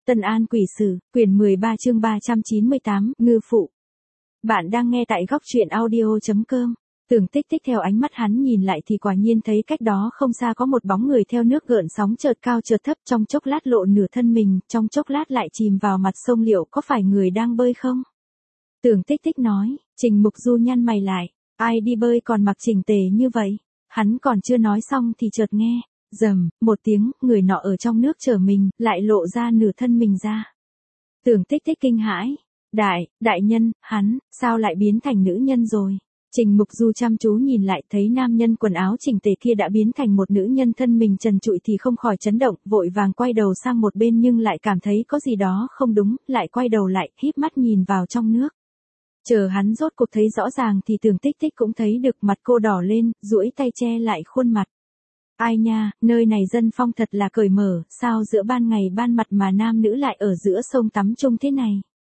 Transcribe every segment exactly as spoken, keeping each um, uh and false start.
Tân An Quỷ Sử, quyển mười ba chương ba trăm chín mươi tám, ngư phụ. Bạn đang nghe tại góc truyện audio chấm com. Tưởng Tích Tích theo ánh mắt hắn nhìn lại thì quả nhiên thấy cách đó không xa có một bóng người theo nước gợn sóng chợt cao chợt thấp, trong chốc lát lộ nửa thân mình, trong chốc lát lại chìm vào mặt sông, liệu có phải người đang bơi không? Tưởng Tích Tích nói. Trình Mục Du nhăn mày lại, ai đi bơi còn mặc chỉnh tề như vậy? Hắn còn chưa nói xong thì chợt nghe rầm một tiếng, người nọ ở trong nước chở mình, lại lộ ra nửa thân mình ra. Tưởng Tích Tích kinh hãi, đại, đại nhân, hắn, sao lại biến thành nữ nhân rồi? Trình Mục Du chăm chú nhìn lại, thấy nam nhân quần áo chỉnh tề kia đã biến thành một nữ nhân, thân mình trần trụi thì không khỏi chấn động, vội vàng quay đầu sang một bên nhưng lại cảm thấy có gì đó không đúng, lại quay đầu lại, híp mắt nhìn vào trong nước. Chờ hắn rốt cuộc thấy rõ ràng thì Tưởng Tích Tích cũng thấy được, mặt cô đỏ lên, duỗi tay che lại khuôn mặt. Ai nha, nơi này dân phong thật là cởi mở, sao giữa ban ngày ban mặt mà nam nữ lại ở giữa sông tắm chung thế này?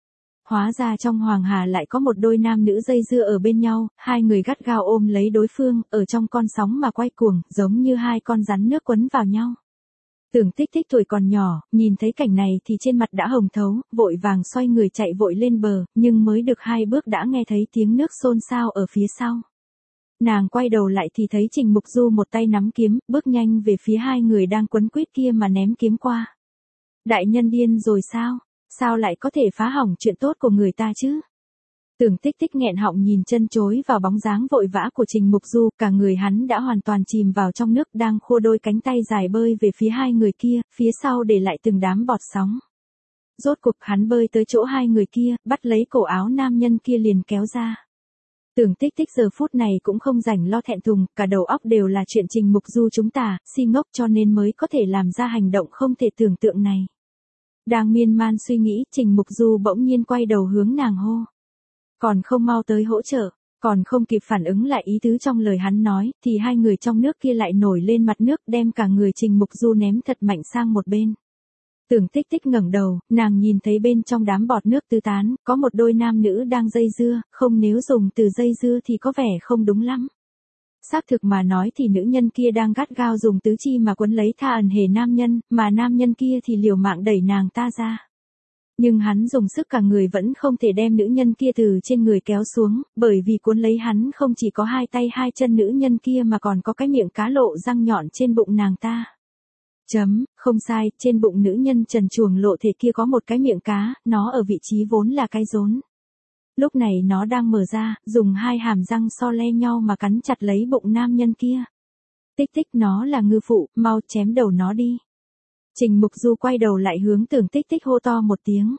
Hóa ra trong Hoàng Hà lại có một đôi nam nữ dây dưa ở bên nhau, hai người gắt gao ôm lấy đối phương, ở trong con sóng mà quay cuồng, giống như hai con rắn nước quấn vào nhau. Tưởng Tích Tích tuổi còn nhỏ, nhìn thấy cảnh này thì trên mặt đã hồng thấu, vội vàng xoay người chạy vội lên bờ, nhưng mới được hai bước đã nghe thấy tiếng nước xôn xao ở phía sau. Nàng quay đầu lại thì thấy Trình Mục Du một tay nắm kiếm, bước nhanh về phía hai người đang quấn quýt kia mà ném kiếm qua. Đại nhân điên rồi sao? Sao lại có thể phá hỏng chuyện tốt của người ta chứ? Tưởng Tích Tích nghẹn họng nhìn chân chối vào bóng dáng vội vã của Trình Mục Du, cả người hắn đã hoàn toàn chìm vào trong nước, đang khô đôi cánh tay dài bơi về phía hai người kia, phía sau để lại từng đám bọt sóng. Rốt cuộc hắn bơi tới chỗ hai người kia, bắt lấy cổ áo nam nhân kia liền kéo ra. Tưởng Tích Tích giờ phút này cũng không rảnh lo thẹn thùng, cả đầu óc đều là chuyện Trình Mục Du chúng ta, si ngốc cho nên mới có thể làm ra hành động không thể tưởng tượng này. Đang miên man suy nghĩ, Trình Mục Du bỗng nhiên quay đầu hướng nàng hô. Còn không mau tới hỗ trợ, còn không kịp phản ứng lại ý tứ trong lời hắn nói, thì hai người trong nước kia lại nổi lên mặt nước, đem cả người Trình Mục Du ném thật mạnh sang một bên. Tưởng Tích Tích ngẩng đầu, nàng nhìn thấy bên trong đám bọt nước tứ tán, có một đôi nam nữ đang dây dưa, không, nếu dùng từ dây dưa thì có vẻ không đúng lắm. Xác thực mà nói thì nữ nhân kia đang gắt gao dùng tứ chi mà quấn lấy tha ẩn hề nam nhân, mà nam nhân kia thì liều mạng đẩy nàng ta ra. Nhưng hắn dùng sức cả người vẫn không thể đem nữ nhân kia từ trên người kéo xuống, bởi vì cuốn lấy hắn không chỉ có hai tay hai chân nữ nhân kia mà còn có cái miệng cá lộ răng nhọn trên bụng nàng ta. Chấm, không sai, trên bụng nữ nhân trần truồng lộ thể kia có một cái miệng cá, nó ở vị trí vốn là cái rốn. Lúc này nó đang mở ra, dùng hai hàm răng so le nhau mà cắn chặt lấy bụng nam nhân kia. Tích Tích, nó là ngư phụ, mau chém đầu nó đi. Trình Mục Du quay đầu lại hướng Tưởng Tích Tích hô to một tiếng.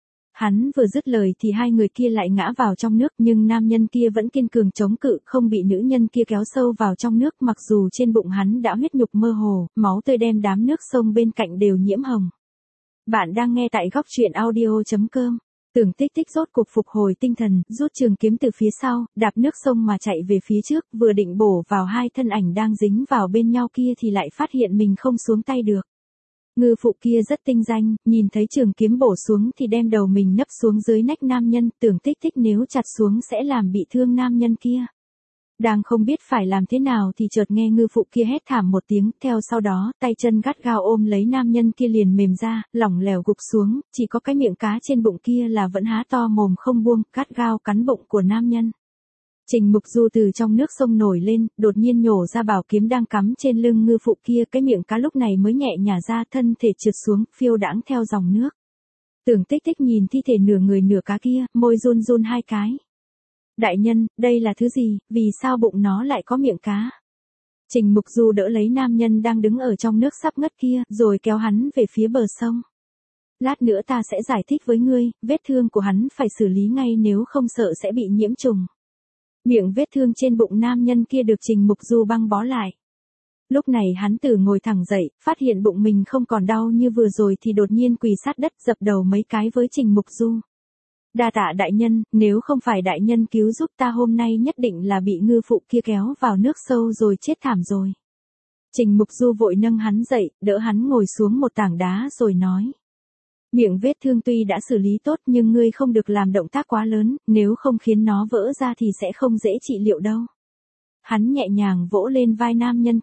Hắn vừa dứt lời thì hai người kia lại ngã vào trong nước, nhưng nam nhân kia vẫn kiên cường chống cự, không bị nữ nhân kia kéo sâu vào trong nước, mặc dù trên bụng hắn đã huyết nhục mơ hồ, máu tươi đem đám nước sông bên cạnh đều nhiễm hồng. Bạn đang nghe tại góc truyện audio chấm com. Tưởng Tích Tích rốt cuộc phục hồi tinh thần, rút trường kiếm từ phía sau, đạp nước sông mà chạy về phía trước, vừa định bổ vào hai thân ảnh đang dính vào bên nhau kia thì lại phát hiện mình không xuống tay được. Ngư phụ kia rất tinh danh, nhìn thấy trường kiếm bổ xuống thì đem đầu mình nấp xuống dưới nách nam nhân, Tưởng Tích Tích nếu chặt xuống sẽ làm bị thương nam nhân kia. Đang không biết phải làm thế nào thì chợt nghe ngư phụ kia hét thảm một tiếng, theo sau đó, tay chân gắt gao ôm lấy nam nhân kia liền mềm ra, lỏng lẻo gục xuống, chỉ có cái miệng cá trên bụng kia là vẫn há to mồm không buông, gắt gao cắn bụng của nam nhân. Trình Mục Du từ trong nước sông nổi lên, đột nhiên nhổ ra bảo kiếm đang cắm trên lưng ngư phụ kia, cái miệng cá lúc này mới nhẹ nhả ra, thân thể trượt xuống, phiêu đãng theo dòng nước. Tưởng Tích Tích nhìn thi thể nửa người nửa cá kia, môi run run hai cái. Đại nhân, đây là thứ gì, vì sao bụng nó lại có miệng cá? Trình Mục Du đỡ lấy nam nhân đang đứng ở trong nước sắp ngất kia, rồi kéo hắn về phía bờ sông. Lát nữa ta sẽ giải thích với ngươi, vết thương của hắn phải xử lý ngay nếu không sợ sẽ bị nhiễm trùng. Miệng vết thương trên bụng nam nhân kia được Trình Mục Du băng bó lại. Lúc này hắn từ ngồi thẳng dậy, phát hiện bụng mình không còn đau như vừa rồi thì đột nhiên quỳ sát đất dập đầu mấy cái với Trình Mục Du. Đa tạ đại nhân, nếu không phải đại nhân cứu giúp ta hôm nay nhất định là bị ngư phụ kia kéo vào nước sâu rồi chết thảm rồi. Trình Mục Du vội nâng hắn dậy, đỡ hắn ngồi xuống một tảng đá rồi nói. Miệng vết thương tuy đã xử lý tốt nhưng ngươi không được làm động tác quá lớn, nếu không khiến nó vỡ ra thì sẽ không dễ trị liệu đâu. Hắn nhẹ nhàng vỗ lên vai nam nhân kia.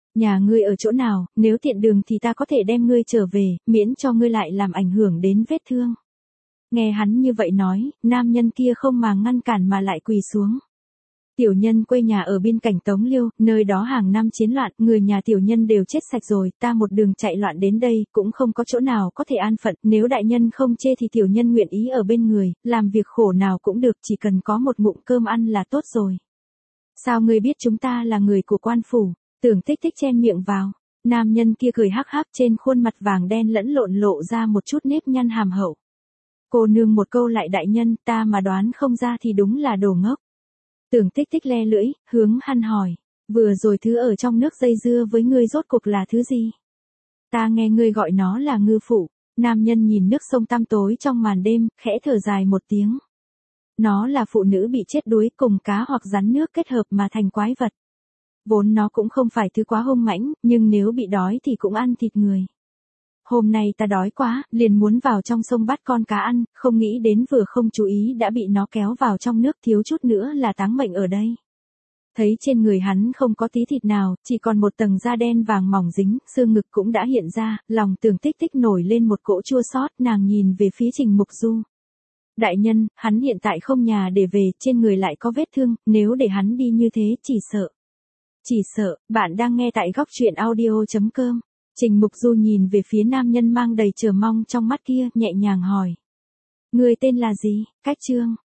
Nhà ngươi ở chỗ nào, nếu tiện đường thì ta có thể đem ngươi trở về, miễn cho ngươi lại làm ảnh hưởng đến vết thương. Nghe hắn như vậy nói, nam nhân kia không mà ngăn cản mà lại quỳ xuống. Tiểu nhân quê nhà ở bên cạnh Tống Liêu, nơi đó hàng năm chiến loạn, người nhà tiểu nhân đều chết sạch rồi, ta một đường chạy loạn đến đây, cũng không có chỗ nào có thể an phận, nếu đại nhân không chê thì tiểu nhân nguyện ý ở bên người, làm việc khổ nào cũng được, chỉ cần có một ngụm cơm ăn là tốt rồi. Sao ngươi biết chúng ta là người của quan phủ? Tưởng Tích Tích chen miệng vào. Nam nhân kia cười hắc hắc, trên khuôn mặt vàng đen lẫn lộn lộ ra một chút nếp nhăn hàm hậu. Cô nương một câu lại đại nhân, ta mà đoán không ra thì đúng là đồ ngốc. Tưởng Tích Tích le lưỡi, hướng hắn hỏi, vừa rồi thứ ở trong nước dây dưa với ngươi rốt cuộc là thứ gì? Ta nghe ngươi gọi nó là ngư phụ. Nam nhân nhìn nước sông tăm tối trong màn đêm, khẽ thở dài một tiếng. Nó là phụ nữ bị chết đuối cùng cá hoặc rắn nước kết hợp mà thành quái vật. Vốn nó cũng không phải thứ quá hung mãnh, nhưng nếu bị đói thì cũng ăn thịt người. Hôm nay ta đói quá, liền muốn vào trong sông bắt con cá ăn, không nghĩ đến vừa không chú ý đã bị nó kéo vào trong nước, thiếu chút nữa là táng mệnh ở đây. Thấy trên người hắn không có tí thịt nào, chỉ còn một tầng da đen vàng mỏng dính, xương ngực cũng đã hiện ra, lòng Tưởng Tích Tích nổi lên một cỗ chua xót, nàng nhìn về phía Trình Mục Du. Đại nhân, hắn hiện tại không nhà để về, trên người lại có vết thương, nếu để hắn đi như thế, chỉ sợ. Chỉ sợ, bạn đang nghe tại góc truyện audio chấm com. Trình Mục Du nhìn về phía nam nhân mang đầy chờ mong trong mắt kia, nhẹ nhàng hỏi. Người tên là gì? Cách Trương.